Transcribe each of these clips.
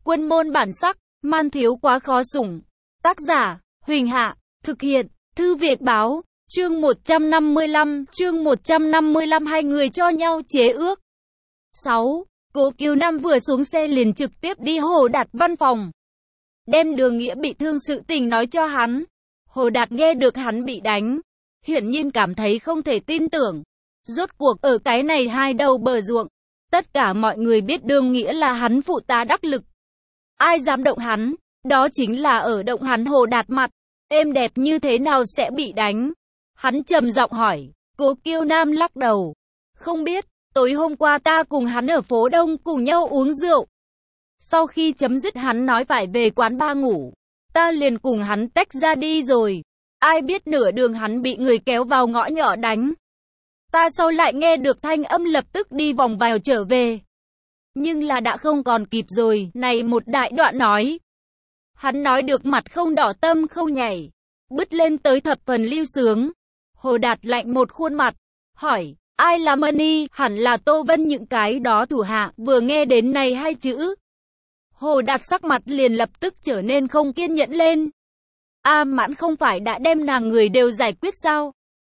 Quân môn bản sắc, man thiếu quá khó sủng. Tác giả, Huỳnh Hạ, thực hiện, Thư Việt Báo, chương 155, hai người cho nhau chế ước. 6. Cố Kiều Nam vừa xuống xe liền trực tiếp đi Hồ Đạt văn phòng. Đem Đường Nghĩa bị thương sự tình nói cho hắn. Hồ Đạt nghe được hắn bị đánh, hiển nhiên cảm thấy không thể tin tưởng. Rốt cuộc ở cái này hai đầu bờ ruộng, tất cả mọi người biết Đường Nghĩa là hắn phụ tá đắc lực. Ai dám động hắn, đó chính là ở động hắn. Hồ Đạt mặt êm đẹp như thế nào sẽ bị đánh? Hắn trầm giọng hỏi. Cố Kiều Nam lắc đầu. Không biết, tối hôm qua ta cùng hắn ở phố Đông cùng nhau uống rượu. Sau khi chấm dứt hắn nói phải về quán bar ngủ, ta liền cùng hắn tách ra đi rồi. Ai biết nửa đường hắn bị người kéo vào ngõ nhỏ đánh. Ta sau lại nghe được thanh âm lập tức đi vòng vào trở về. Nhưng là đã không còn kịp rồi. Này một đại đoạn nói. Hắn nói được mặt không đỏ tâm không nhảy, bứt lên tới thập phần lưu sướng. Hồ Đạt lạnh một khuôn mặt, hỏi, ai là Money? Hẳn là Tô Vân những cái đó thủ hạ. Vừa nghe đến này hai chữ, Hồ Đạt sắc mặt liền lập tức trở nên không kiên nhẫn lên. A Mãn không phải đã đem nàng người đều giải quyết sao?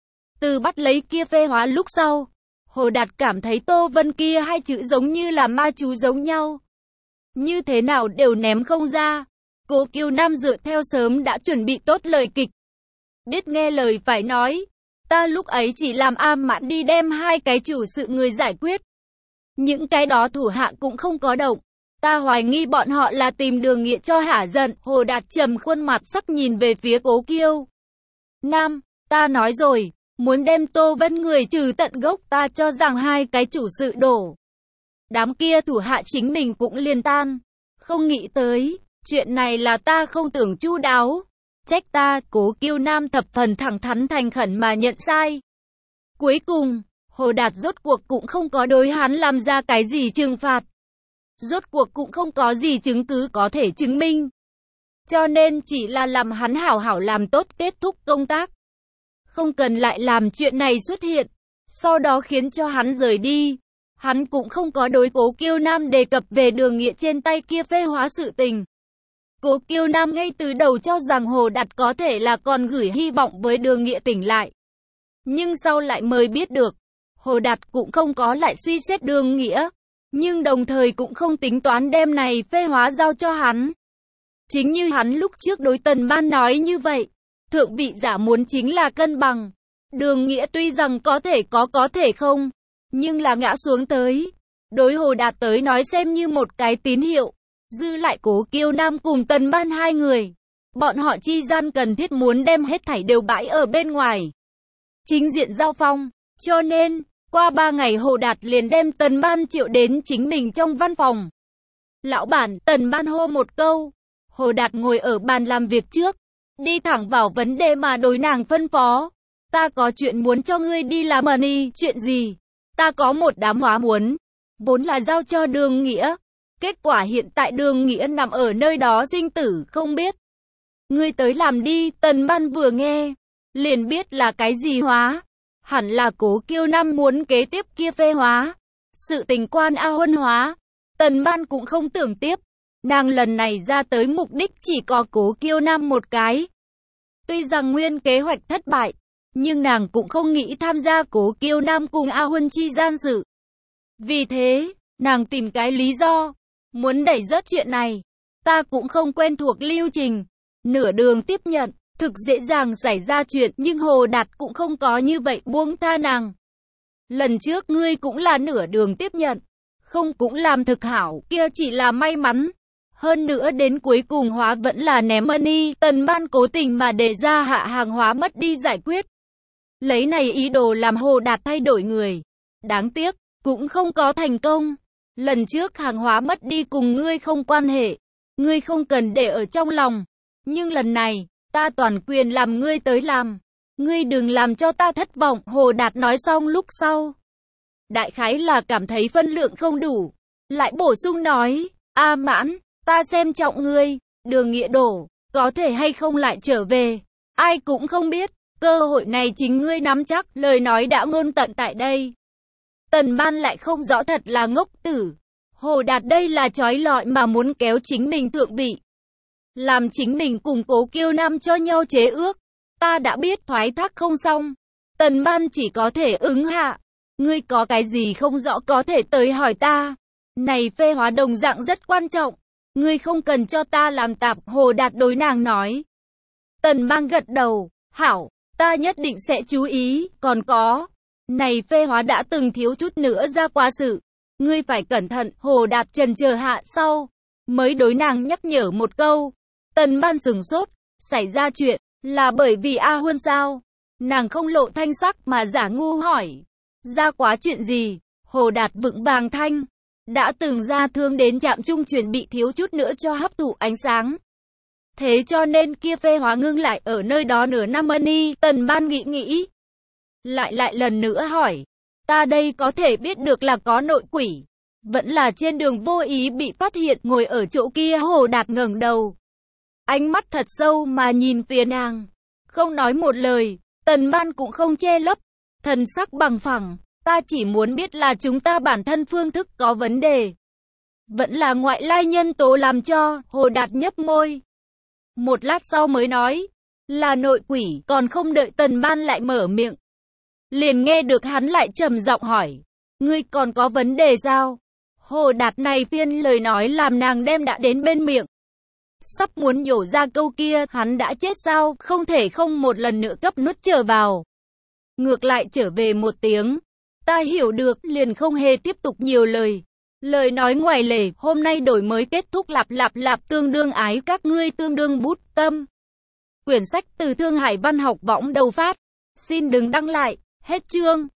Từ bắt lấy kia phê hóa lúc sau, Hồ Đạt cảm thấy Tô Vân kia hai chữ giống như là ma chú giống nhau. Như thế nào đều ném không ra. Cố Kiều Nam dựa theo sớm đã chuẩn bị tốt lời kịch. Biết nghe lời phải nói. Ta lúc ấy chỉ làm A Mãn đi đem hai cái chủ sự người giải quyết. Những cái đó thủ hạ cũng không có động. Ta hoài nghi bọn họ là tìm Đường Nghĩa cho hả giận. Hồ Đạt trầm khuôn mặt sắc nhìn về phía Cố Kiều Nam. Ta nói rồi, muốn đem Tô Vân người trừ tận gốc. Ta cho rằng hai cái chủ sự đổ, đám kia thủ hạ chính mình cũng liền tan. Không nghĩ tới, chuyện này là ta không tưởng chu đáo. Trách ta. Cố Kiều Nam thập phần thẳng thắn thành khẩn mà nhận sai. Cuối cùng, Hồ Đạt rốt cuộc cũng không có đối hắn làm ra cái gì trừng phạt. Rốt cuộc cũng không có gì chứng cứ có thể chứng minh. Cho nên chỉ là làm hắn hảo hảo làm tốt kết thúc công tác. Không cần lại làm chuyện này xuất hiện. Sau đó khiến cho hắn rời đi. Hắn cũng không có đối Cố Kiều Nam đề cập về Đường Nghĩa trên tay kia phê hóa sự tình. Cố Kiều Nam ngay từ đầu cho rằng Hồ Đạt có thể là còn gửi hy vọng với Đường Nghĩa tỉnh lại. Nhưng sau lại mới biết được, Hồ Đạt cũng không có lại suy xét Đường Nghĩa. Nhưng đồng thời cũng không tính toán đem này phê hóa giao cho hắn. Chính như hắn lúc trước đối Tần Ban nói như vậy. Thượng vị giả muốn chính là cân bằng. Đường Nghĩa tuy rằng có thể không, nhưng là ngã xuống tới. Đối Hồ Đạt tới nói xem như một cái tín hiệu. Dư lại Cố Kiều Nam cùng Tần Ban hai người. Bọn họ chi gian cần thiết muốn đem hết thảy đều bãi ở bên ngoài. Chính diện giao phong. Cho nên, qua 3 ngày Hồ Đạt liền đem Tần Ban triệu đến chính mình trong văn phòng. Lão bản, Tần Ban hô một câu. Hồ Đạt ngồi ở bàn làm việc trước. Đi thẳng vào vấn đề mà đối nàng phân phó. Ta có chuyện muốn cho ngươi đi làm. Money. Chuyện gì? Ta có một đám hóa muốn. Vốn là giao cho Đường Nghĩa. Kết quả hiện tại Đường Nghĩa nằm ở nơi đó sinh tử không biết. Ngươi tới làm đi. Tần Ban vừa nghe, liền biết là cái gì hóa. Hẳn là Cố Kiều Nam muốn kế tiếp kia phê hóa. Sự tình quan A Huân hóa. Tần Ban cũng không tưởng tiếp. Nàng lần này ra tới mục đích chỉ có Cố Kiều Nam một cái. Tuy rằng nguyên kế hoạch thất bại, nhưng nàng cũng không nghĩ tham gia Cố Kiều Nam cùng A Huân chi gian sự. Vì thế, nàng tìm cái lý do, muốn đẩy rớt chuyện này. Ta cũng không quen thuộc lưu trình. Nửa đường tiếp nhận, thực dễ dàng xảy ra chuyện, nhưng Hồ Đạt cũng không có như vậy buông tha nàng. Lần trước ngươi cũng là nửa đường tiếp nhận, không cũng làm thực hảo, kia chỉ là may mắn. Hơn nữa đến cuối cùng hóa vẫn là ném Money. Tần Ban cố tình mà đề ra hạ hàng hóa mất đi giải quyết. Lấy này ý đồ làm Hồ Đạt thay đổi người. Đáng tiếc, cũng không có thành công. Lần trước hàng hóa mất đi cùng ngươi không quan hệ. Ngươi không cần để ở trong lòng. Nhưng lần này, ta toàn quyền làm ngươi tới làm. Ngươi đừng làm cho ta thất vọng. Hồ Đạt nói xong lúc sau. Đại khái là cảm thấy phân lượng không đủ. Lại bổ sung nói, A Mãn, ta xem trọng ngươi. Đường Nghĩa đổ, có thể hay không lại trở về. Ai cũng không biết. Cơ hội này chính ngươi nắm chắc. Lời nói đã ngôn tận tại đây. Tần Ban lại không rõ thật là ngốc tử. Hồ Đạt đây là trói lọi mà muốn kéo chính mình thượng vị. Làm chính mình cùng Cố Kiêu Nam cho nhau chế ước. Ta đã biết thoái thác không xong. Tần Ban chỉ có thể ứng hạ. Ngươi có cái gì không rõ có thể tới hỏi ta. Này phê hóa đồng dạng rất quan trọng. Ngươi không cần cho ta làm tạp, Hồ Đạt đối nàng nói. Tần Ban gật đầu, hảo, ta nhất định sẽ chú ý, còn có. Này phê hóa đã từng thiếu chút nữa ra quá sự. Ngươi phải cẩn thận, Hồ Đạt chần chờ hạ sau. Mới đối nàng nhắc nhở một câu. Tần Ban sửng sốt, xảy ra chuyện, là bởi vì A Huân sao? Nàng không lộ thanh sắc mà giả ngu hỏi. Ra quá chuyện gì? Hồ Đạt vững vàng thanh. Đã từng ra thương đến trạm trung chuyển bị thiếu chút nữa cho hấp thụ ánh sáng. Thế cho nên kia phê hóa ngưng lại ở nơi đó nửa năm ân. Tần Ban nghĩ. Lại lần nữa hỏi. Ta đây có thể biết được là có nội quỷ. Vẫn là trên đường vô ý bị phát hiện ngồi ở chỗ kia. Hồ Đạt ngẩng đầu. Ánh mắt thật sâu mà nhìn phía nàng. Không nói một lời. Tần Ban cũng không che lấp. Thần sắc bằng phẳng. Ta chỉ muốn biết là chúng ta bản thân phương thức có vấn đề. Vẫn là ngoại lai nhân tố làm cho. Hồ Đạt nhấp môi. Một lát sau mới nói. Là nội quỷ. Còn không đợi Tần Ban lại mở miệng. Liền nghe được hắn lại trầm giọng hỏi. Ngươi còn có vấn đề sao? Hồ Đạt này phiên lời nói làm nàng đem đã đến bên miệng. Sắp muốn nhổ ra câu kia, hắn đã chết sao? Không thể không một lần nữa cấp nuốt trở vào. Ngược lại trở về một tiếng. Ta hiểu được, liền không hề tiếp tục nhiều lời. Lời nói ngoài lề, hôm nay đổi mới kết thúc lạp tương đương ái các ngươi tương đương bút tâm. Quyển sách từ Thương Hải Văn Học Võng đầu phát. Xin đừng đăng lại, hết chương.